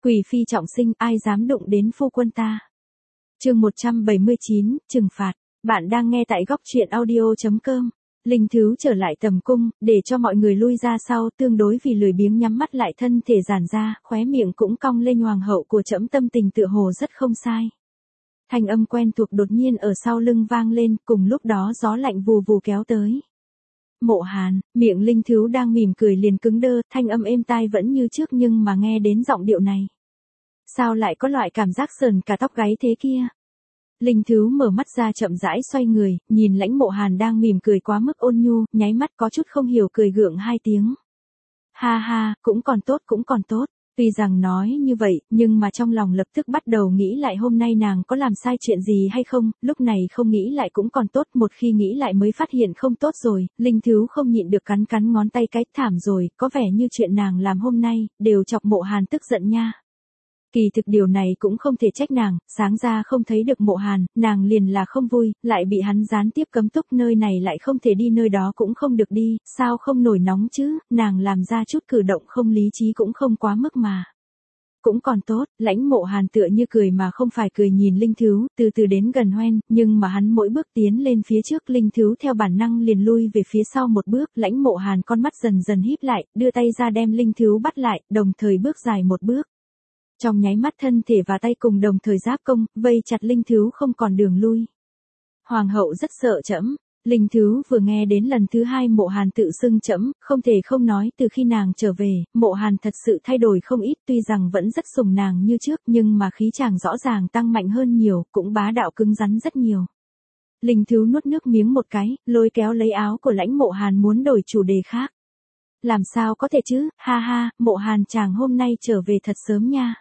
Quỷ phi trọng sinh, ai dám đụng đến phu quân ta. Chương 179, trừng phạt. Bạn đang nghe tại góc truyện audio.com. Linh Thứ trở lại tầm cung, để cho mọi người lui ra sau, tương đối vì lười biếng nhắm mắt lại, thân thể giãn ra, khóe miệng cũng cong lên. Hoàng hậu của trẫm tâm tình tựa hồ rất không sai. Thanh âm quen thuộc đột nhiên ở sau lưng vang lên, cùng lúc đó gió lạnh vù vù kéo tới. Mộ Hàn, miệng Linh Thứ đang mỉm cười liền cứng đơ, thanh âm êm tai vẫn như trước nhưng mà nghe đến giọng điệu này. Sao lại có loại cảm giác sờn cả tóc gáy thế kia? Linh Thứ mở mắt ra chậm rãi xoay người, nhìn Lãnh Mộ Hàn đang mỉm cười quá mức ôn nhu, nháy mắt có chút không hiểu cười gượng hai tiếng. Ha ha, cũng còn tốt cũng còn tốt. Tuy rằng nói như vậy, nhưng mà trong lòng lập tức bắt đầu nghĩ lại hôm nay nàng có làm sai chuyện gì hay không, lúc này không nghĩ lại cũng còn tốt, một khi nghĩ lại mới phát hiện không tốt rồi. Linh Thứ không nhịn được cắn cắn ngón tay, cái thảm rồi, có vẻ như chuyện nàng làm hôm nay, đều chọc Mộ Hàn tức giận nha. Kỳ thực điều này cũng không thể trách nàng, sáng ra không thấy được Mộ Hàn, nàng liền là không vui, lại bị hắn gián tiếp cấm túc, nơi này lại không thể đi, nơi đó cũng không được đi, sao không nổi nóng chứ, nàng làm ra chút cử động không lý trí cũng không quá mức mà. Cũng còn tốt, Lãnh Mộ Hàn tựa như cười mà không phải cười nhìn Linh Thứ, từ từ đến gần hoen, nhưng mà hắn mỗi bước tiến lên phía trước, Linh Thứ theo bản năng liền lui về phía sau một bước. Lãnh Mộ Hàn con mắt dần dần híp lại, đưa tay ra đem Linh Thứ bắt lại, đồng thời bước dài một bước. Trong nháy mắt thân thể và tay cùng đồng thời giáp công, vây chặt Linh Thứ không còn đường lui. Hoàng hậu rất sợ trẫm. Linh Thứ vừa nghe đến lần thứ hai Mộ Hàn tự xưng trẫm, không thể không nói từ khi nàng trở về, Mộ Hàn thật sự thay đổi không ít, tuy rằng vẫn rất sủng nàng như trước nhưng mà khí chàng rõ ràng tăng mạnh hơn nhiều, cũng bá đạo cứng rắn rất nhiều. Linh Thứ nuốt nước miếng một cái, lôi kéo lấy áo của Lãnh Mộ Hàn muốn đổi chủ đề khác. Làm sao có thể chứ, ha ha, Mộ Hàn chàng hôm nay trở về thật sớm nha.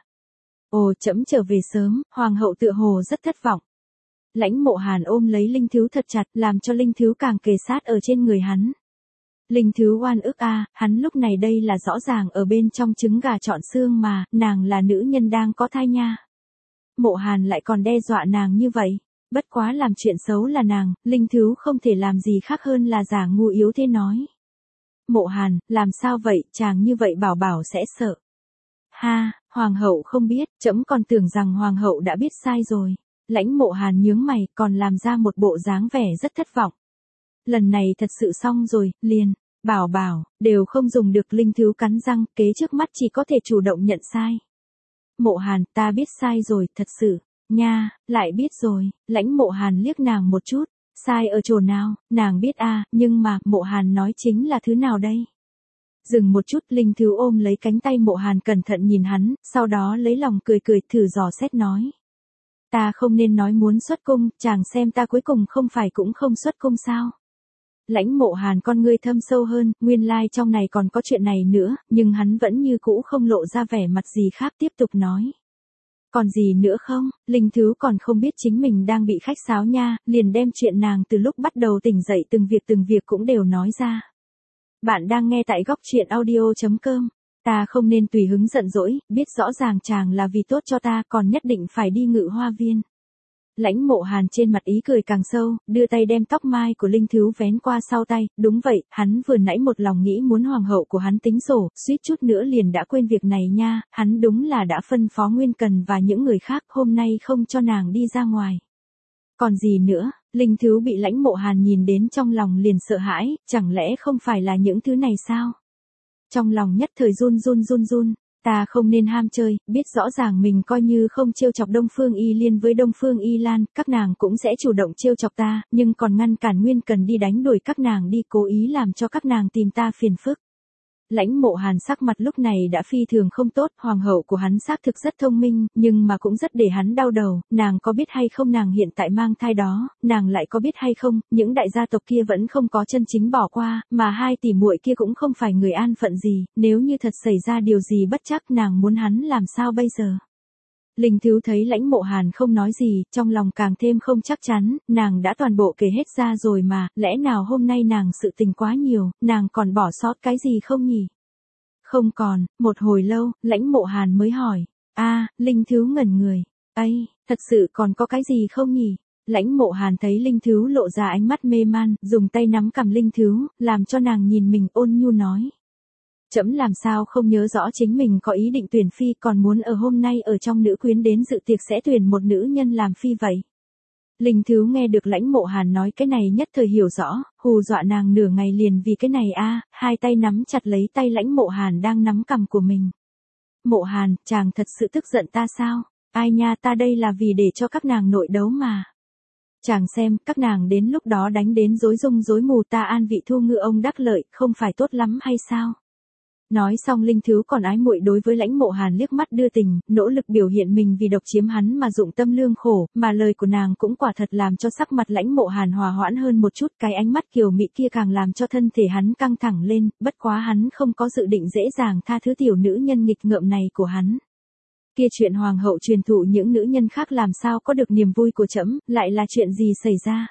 Ồ, trẫm trở về sớm, hoàng hậu tựa hồ rất thất vọng. Lãnh Mộ Hàn ôm lấy Linh Thứ thật chặt, làm cho Linh Thứ càng kề sát ở trên người hắn. Linh Thứ oan ức a, hắn lúc này đây là rõ ràng ở bên trong trứng gà chọn xương mà, nàng là nữ nhân đang có thai nha. Mộ Hàn lại còn đe dọa nàng như vậy, bất quá làm chuyện xấu là nàng, Linh Thứ không thể làm gì khác hơn là giả ngu yếu thế nói. Mộ Hàn, làm sao vậy, chàng như vậy bảo bảo sẽ sợ. Ha, hoàng hậu không biết, trẫm còn tưởng rằng hoàng hậu đã biết sai rồi. Lãnh Mộ Hàn nhướng mày, còn làm ra một bộ dáng vẻ rất thất vọng. Lần này thật sự xong rồi, liền, bảo bảo, đều không dùng được. Linh Thứ cắn răng, kế trước mắt chỉ có thể chủ động nhận sai. Mộ Hàn, ta biết sai rồi, thật sự, nha, lại biết rồi. Lãnh Mộ Hàn liếc nàng một chút, sai ở chỗ nào, nàng biết a, nhưng mà, Mộ Hàn nói chính là thứ nào đây? Dừng một chút, Linh Thứ ôm lấy cánh tay Mộ Hàn cẩn thận nhìn hắn, sau đó lấy lòng cười cười thử dò xét nói. Ta không nên nói muốn xuất cung, chàng xem ta cuối cùng không phải cũng không xuất cung sao. Lãnh Mộ Hàn con ngươi thâm sâu hơn, nguyên lai trong này còn có chuyện này nữa, nhưng hắn vẫn như cũ không lộ ra vẻ mặt gì khác, tiếp tục nói. Còn gì nữa không, Linh Thứ còn không biết chính mình đang bị khách sáo nha, liền đem chuyện nàng từ lúc bắt đầu tỉnh dậy từng việc cũng đều nói ra. Bạn đang nghe tại góc truyện audio.com. Ta không nên tùy hứng giận dỗi, biết rõ ràng chàng là vì tốt cho ta, còn nhất định phải đi Ngự Hoa Viên. Lãnh Mộ Hàn trên mặt ý cười càng sâu, đưa tay đem tóc mai của Linh Thứ vén qua sau tay. Đúng vậy, hắn vừa nãy một lòng nghĩ muốn hoàng hậu của hắn tính sổ, suýt chút nữa liền đã quên việc này nha, hắn đúng là đã phân phó Nguyên Cần và những người khác hôm nay không cho nàng đi ra ngoài. Còn gì nữa, Linh Thứ bị Lãnh Mộ Hàn nhìn đến trong lòng liền sợ hãi, chẳng lẽ không phải là những thứ này sao? Trong lòng nhất thời run, ta không nên ham chơi, biết rõ ràng mình coi như không trêu chọc Đông Phương Y Liên với Đông Phương Y Lan, các nàng cũng sẽ chủ động trêu chọc ta, nhưng còn ngăn cản Nguyên Cần đi đánh đuổi các nàng đi, cố ý làm cho các nàng tìm ta phiền phức. Lãnh Mộ Hàn sắc mặt lúc này đã phi thường không tốt, hoàng hậu của hắn xác thực rất thông minh, nhưng mà cũng rất để hắn đau đầu, nàng có biết hay không nàng hiện tại mang thai đó, nàng lại có biết hay không, những đại gia tộc kia vẫn không có chân chính bỏ qua, mà hai tỷ muội kia cũng không phải người an phận gì, nếu như thật xảy ra điều gì bất trắc nàng muốn hắn làm sao bây giờ. Linh Thứ thấy Lãnh Mộ Hàn không nói gì, trong lòng càng thêm không chắc chắn, nàng đã toàn bộ kể hết ra rồi mà, lẽ nào hôm nay nàng sự tình quá nhiều, nàng còn bỏ sót cái gì không nhỉ? Không còn, một hồi lâu, Lãnh Mộ Hàn mới hỏi, Linh Thứ ngẩn người, thật sự còn có cái gì không nhỉ? Lãnh Mộ Hàn thấy Linh Thứ lộ ra ánh mắt mê man, dùng tay nắm cằm Linh Thứ, làm cho nàng nhìn mình ôn nhu nói. Trẫm làm sao không nhớ rõ chính mình có ý định tuyển phi, còn muốn ở hôm nay ở trong nữ quyến đến dự tiệc sẽ tuyển một nữ nhân làm phi vậy. Linh Thứ nghe được Lãnh Mộ Hàn nói cái này nhất thời hiểu rõ, hù dọa nàng nửa ngày liền vì cái này hai tay nắm chặt lấy tay Lãnh Mộ Hàn đang nắm cằm của mình. Mộ Hàn, chàng thật sự tức giận ta sao? Ai nha, ta đây là vì để cho các nàng nội đấu mà. Chàng xem, các nàng đến lúc đó đánh đến rối rung rối mù, ta an vị thu ngư ông đắc lợi, không phải tốt lắm hay sao? Nói xong Linh Thứ còn ái muội đối với Lãnh Mộ Hàn liếc mắt đưa tình, nỗ lực biểu hiện mình vì độc chiếm hắn mà dụng tâm lương khổ, mà lời của nàng cũng quả thật làm cho sắc mặt Lãnh Mộ Hàn hòa hoãn hơn một chút, cái ánh mắt kiều mị kia càng làm cho thân thể hắn căng thẳng lên, bất quá hắn không có dự định dễ dàng tha thứ tiểu nữ nhân nghịch ngợm này của hắn. Kia chuyện hoàng hậu truyền thụ những nữ nhân khác làm sao có được niềm vui của trẫm, lại là chuyện gì xảy ra?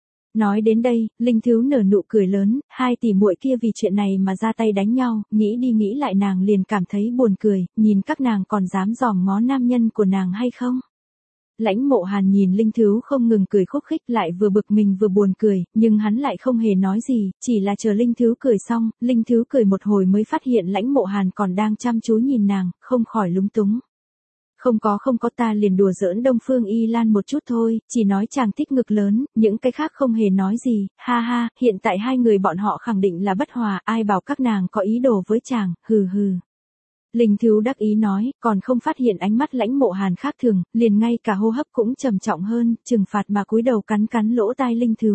Nói đến đây, Linh Thứ nở nụ cười lớn, hai tỷ muội kia vì chuyện này mà ra tay đánh nhau, nghĩ đi nghĩ lại nàng liền cảm thấy buồn cười, nhìn các nàng còn dám dòm ngó nam nhân của nàng hay không? Lãnh Mộ Hàn nhìn Linh Thứ không ngừng cười khúc khích, lại vừa bực mình vừa buồn cười, nhưng hắn lại không hề nói gì, chỉ là chờ Linh Thứ cười xong, Linh Thứ cười một hồi mới phát hiện Lãnh Mộ Hàn còn đang chăm chú nhìn nàng, không khỏi lúng túng. Không có ta liền đùa giỡn Đông Phương Y Lan một chút thôi, chỉ nói chàng thích ngực lớn, những cái khác không hề nói gì, ha ha, hiện tại hai người bọn họ khẳng định là bất hòa, ai bảo các nàng có ý đồ với chàng, hừ hừ. Linh Thứ đắc ý nói, còn không phát hiện ánh mắt Lãnh Mộ Hàn khác thường, liền ngay cả hô hấp cũng trầm trọng hơn, trừng phạt mà cúi đầu cắn lỗ tai Linh Thứ.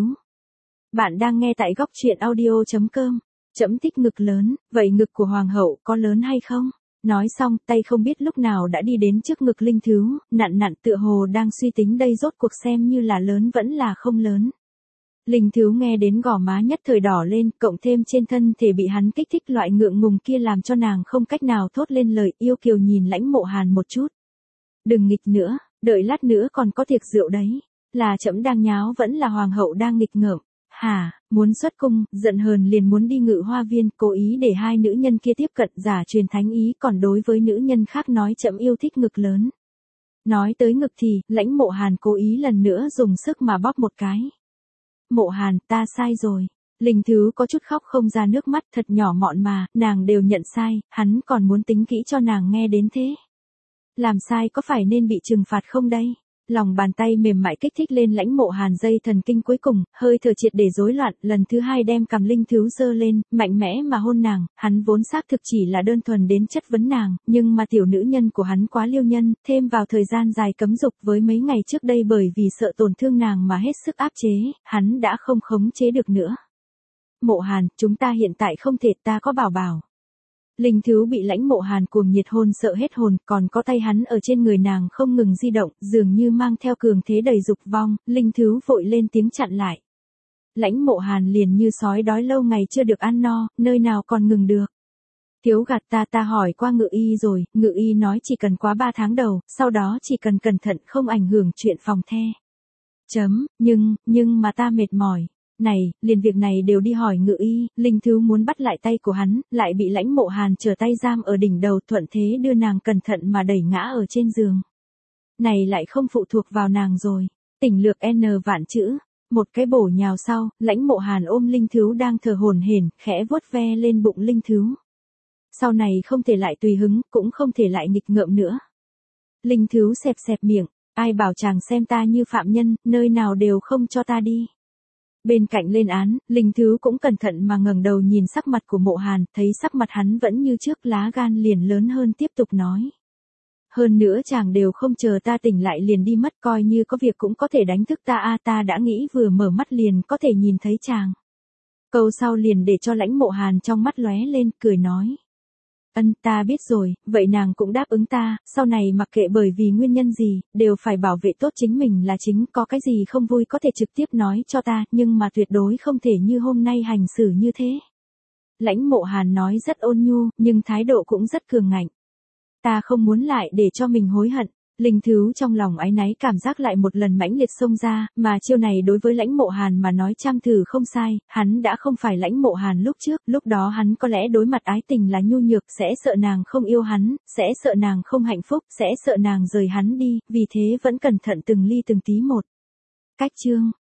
Bạn đang nghe tại góc truyện audio.com, trẫm thích ngực lớn, vậy ngực của hoàng hậu có lớn hay không? Nói xong, tay không biết lúc nào đã đi đến trước ngực Linh Thứ, nặn tựa hồ đang suy tính đây rốt cuộc xem như là lớn vẫn là không lớn. Linh Thứ nghe đến gò má nhất thời đỏ lên, cộng thêm trên thân thể bị hắn kích thích loại ngượng ngùng kia làm cho nàng không cách nào thốt lên lời, yêu kiều nhìn Lãnh Mộ Hàn một chút. Đừng nghịch nữa, đợi lát nữa còn có tiệc rượu đấy, là trẫm đang nháo vẫn là hoàng hậu đang nghịch ngợm. Hả, muốn xuất cung, giận hờn liền muốn đi Ngự Hoa Viên, cố ý để hai nữ nhân kia tiếp cận, giả truyền thánh ý, còn đối với nữ nhân khác nói trẫm yêu thích ngực lớn. Nói tới ngực thì, Lãnh Mộ Hàn cố ý lần nữa dùng sức mà bóp một cái. Mộ Hàn, ta sai rồi. Linh Thứ có chút khóc không ra nước mắt, thật nhỏ mọn mà, nàng đều nhận sai, hắn còn muốn tính kỹ cho nàng nghe đến thế. Làm sai có phải nên bị trừng phạt không đây? Lòng bàn tay mềm mại kích thích lên Lãnh Mộ Hàn dây thần kinh cuối cùng, hơi thở triệt để rối loạn, lần thứ hai đem cằm Linh Thứ giơ lên, mạnh mẽ mà hôn nàng, hắn vốn xác thực chỉ là đơn thuần đến chất vấn nàng, nhưng mà tiểu nữ nhân của hắn quá liêu nhân, thêm vào thời gian dài cấm dục với mấy ngày trước đây bởi vì sợ tổn thương nàng mà hết sức áp chế, hắn đã không khống chế được nữa. Mộ Hàn, chúng ta hiện tại không thể, ta có bảo bảo. Linh Thứ bị Lãnh Mộ Hàn cuồng nhiệt hôn sợ hết hồn, còn có tay hắn ở trên người nàng không ngừng di động, dường như mang theo cường thế đầy dục vong, Linh Thứ vội lên tiếng chặn lại. Lãnh Mộ Hàn liền như sói đói lâu ngày chưa được ăn no, nơi nào còn ngừng được. Thiếu gạt ta hỏi qua Ngự Y rồi, Ngự Y nói chỉ cần quá 3 tháng đầu, sau đó chỉ cần cẩn thận không ảnh hưởng chuyện phòng the. Nhưng mà ta mệt mỏi. Này, liền việc này đều đi hỏi Ngự Y, Linh Thứ muốn bắt lại tay của hắn, lại bị Lãnh Mộ Hàn trở tay giam ở đỉnh đầu, thuận thế đưa nàng cẩn thận mà đẩy ngã ở trên giường. Này lại không phụ thuộc vào nàng rồi. Tỉnh lược N vạn chữ. Một cái bổ nhào sau, Lãnh Mộ Hàn ôm Linh Thứ đang thở hổn hển, khẽ vuốt ve lên bụng Linh Thứ. Sau này không thể lại tùy hứng, cũng không thể lại nghịch ngợm nữa. Linh Thứ xẹp miệng, ai bảo chàng xem ta như phạm nhân, nơi nào đều không cho ta đi. Bên cạnh lên án, Linh Thứ cũng cẩn thận mà ngẩng đầu nhìn sắc mặt của Mộ Hàn, thấy sắc mặt hắn vẫn như trước, lá gan liền lớn hơn, tiếp tục nói. Hơn nữa chàng đều không chờ ta tỉnh lại liền đi mất, coi như có việc cũng có thể đánh thức ta ta đã nghĩ vừa mở mắt liền có thể nhìn thấy chàng. Câu sau liền để cho Lãnh Mộ Hàn trong mắt lóe lên, cười nói. Ta biết rồi, vậy nàng cũng đáp ứng ta, sau này mặc kệ bởi vì nguyên nhân gì, đều phải bảo vệ tốt chính mình là chính, có cái gì không vui có thể trực tiếp nói cho ta, nhưng mà tuyệt đối không thể như hôm nay hành xử như thế. Lãnh Mộ Hàn nói rất ôn nhu, nhưng thái độ cũng rất cường ngạnh. Ta không muốn lại để cho mình hối hận. Linh Thứ trong lòng áy náy cảm giác lại một lần mãnh liệt xông ra, mà chiêu này đối với Lãnh Mộ Hàn mà nói trăm thử không sai, hắn đã không phải Lãnh Mộ Hàn lúc trước, lúc đó hắn có lẽ đối mặt ái tình là nhu nhược, sẽ sợ nàng không yêu hắn, sẽ sợ nàng không hạnh phúc, sẽ sợ nàng rời hắn đi, vì thế vẫn cẩn thận từng ly từng tí một. Cách chương